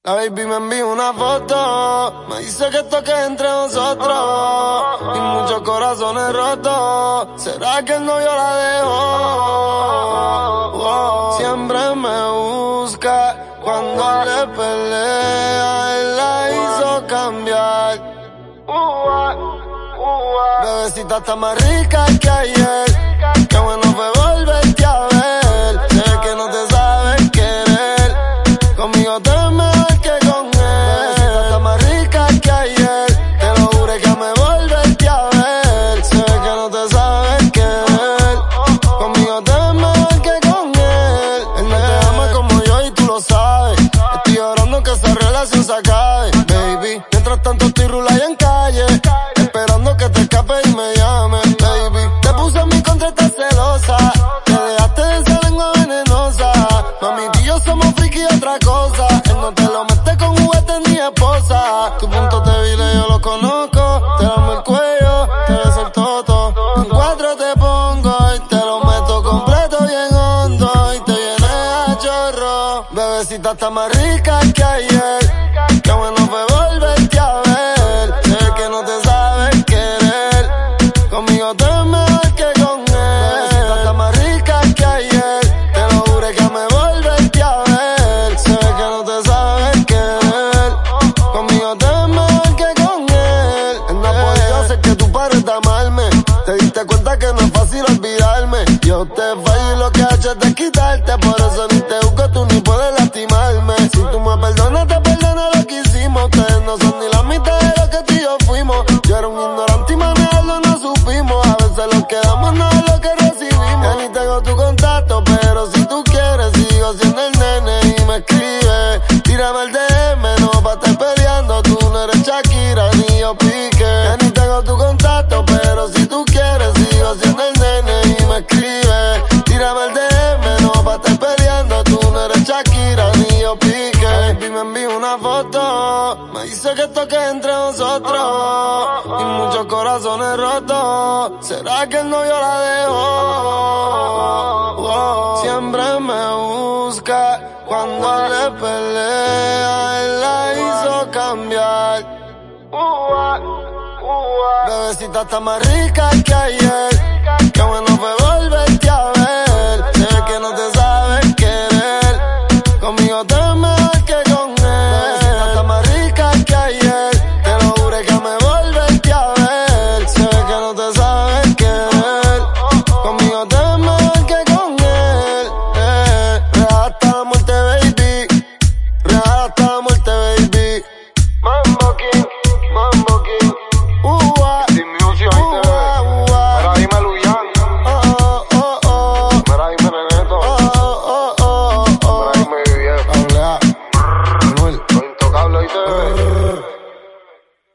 La baby me envió una foto, me dice que toque entre nosotros y muchos corazones rotos. ¿Será que el novio la dejó? Siempre me busca cuando le pelea, él la hizo cambiar. Bebecita está más rica que ayer, qué bueno fue volverte a ver. Sé que no te sabes querer, conmigo te es mejor que con él. Bebecita está más rica que ayer, te lo juré que me volverte a ver. Sé que no te sabes querer, conmigo te es mejor que con él. Él no te ama como yo y tú lo sabes, estoy llorando que esa relación se acabe, baby. Mientras tanto estoy rulando en calle, esperando que te escape y me llame, baby. Te puse en mi contra, estás celosa, te dejaste de esa lengua venenosa. Mami, tú y yo somos friki y otra cosa, él no te lo mete con juguetes ni esposa. Tu punto débil yo lo conozco, te damos el cuello, te beso el toto. En cuatro te pongo y te lo meto completo bien hondo y te viene a chorro. Bebecita está más rica que ayer, qué bueno fue volverte a ver. Sé que no te sabes querer, conmigo te es mejor que con él. Bebecita está más rica que ayer, te lo juré que me volverte a ver. Sé que no te sabes querer, conmigo te es mejor que con él. Él no podía hacer que tú pares de amarme, te diste cuenta que no es fácil olvidarme. Yo te fallo y lo que he hecho es desquitarte, por eso ni te busco, tú ni puedes lastimarme. Si tú me perdonas, te perdono lo que hicimos. Ustedes no son ni la mitad de lo que tú y yo fuimos. Yo era un ignorante y manejarlo no supimos. A veces lo que damos no es lo que recibimos. Ya ni tengo tu contacto, pero si tú quieres sigo siendo el nene y me escribe. Tírame el DM, no pa' estar peleando. Tú no eres Shakira ni yo Piqué. Ya ni tengo tu contacto, pero si tú quieres sigo siendo el nene y me escribe. Tírame el DM, no pa' estar peleando. Tú no eres Shakira ni yo Piqué. Baby me envió una foto, me dice que toque entre nosotros y muchos corazones rotos. ¿Será que el novio la dejó? Siempre me busca cuando le pelea, él la hizo cambiar. Bebecita está más rica que ayer, qué bueno fue